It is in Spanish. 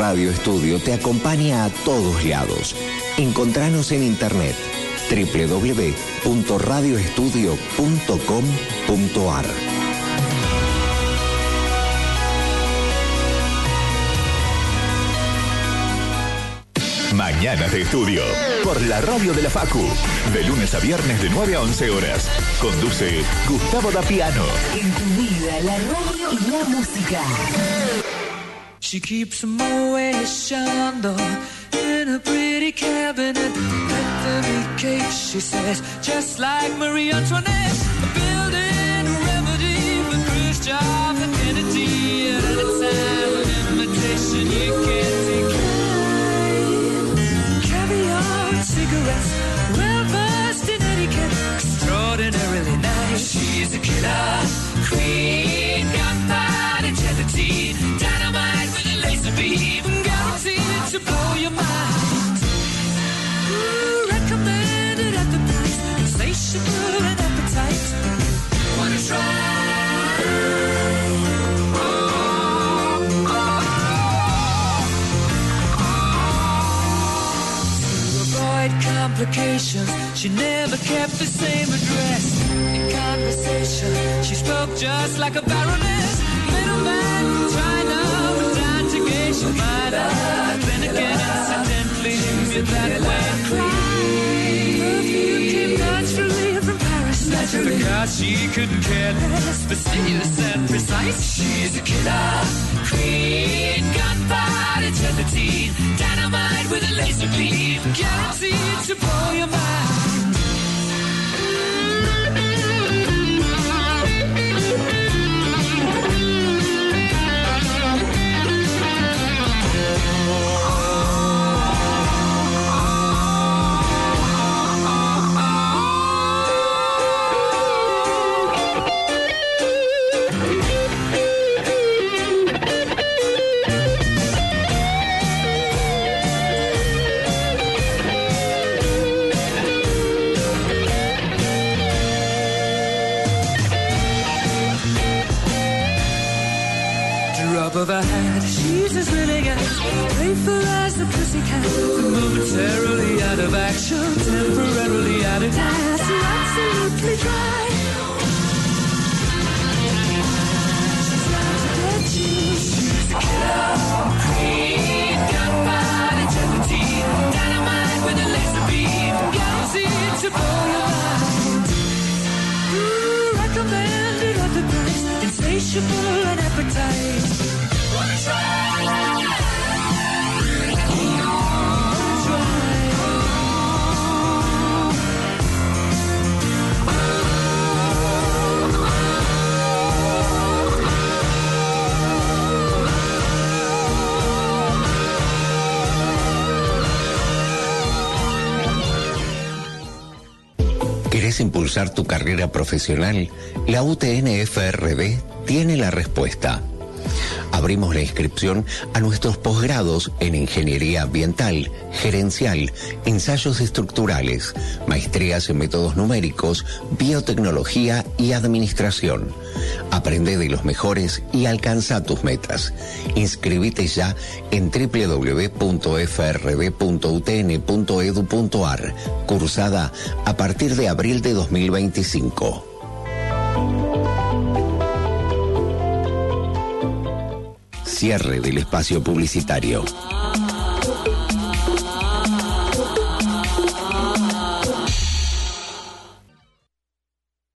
Radio Estudio te acompaña a todos lados. Encontranos en internet www.radioestudio.com.ar. Mañanas de Estudio, por la radio de la Facu, de lunes a viernes de 9 a 11 horas. Conduce Gustavo Dapiano. En tu vida, la radio y la música. She keeps them always shined in a pretty cabinet. Let them eat cake, she says, just like Marie Antoinette. Building a remedy for Khrushchev and Kennedy. At a time of invitation you can't decline. Caviar and cigarettes, well versed in etiquette, extraordinarily nice. She's a killer queen, gunpowder gelatine, dynamite with a laser beam, guaranteed to blow your mind. Ooh, recommended at the price, insatiable and appetite. Wanna try? Complications, she never kept the same address. In conversation, she spoke just like a baroness. Middleman from China was down to gauge your mind. Then again, incidentally, you're that way. Perfume came naturally from Paris. Naturally. Because she couldn't care less, fastidious and precise. She's a killer queen, gunpowder gelatine, dynamite with a laser beam, guaranteed to blow your mind. Of her hat, she's as willing as playful as the pussycat. Momentarily out of action, temporarily out of gas, absolutely dry. She's out to get you. She's a killer queen, gunpowder gelatine, dynamite with a laser beam, guaranteed to blow your mind. Ooh, recommended at the price, insatiable and appetite. ¿Querés impulsar tu carrera profesional? La UTN-FRB tiene la respuesta. Abrimos la inscripción a nuestros posgrados en Ingeniería Ambiental, Gerencial, Ensayos Estructurales, Maestrías en Métodos Numéricos, Biotecnología y Administración. Aprende de los mejores y alcanza tus metas. Inscribite ya en www.frb.utn.edu.ar. Cursada a partir de abril de 2025. Cierre del espacio publicitario.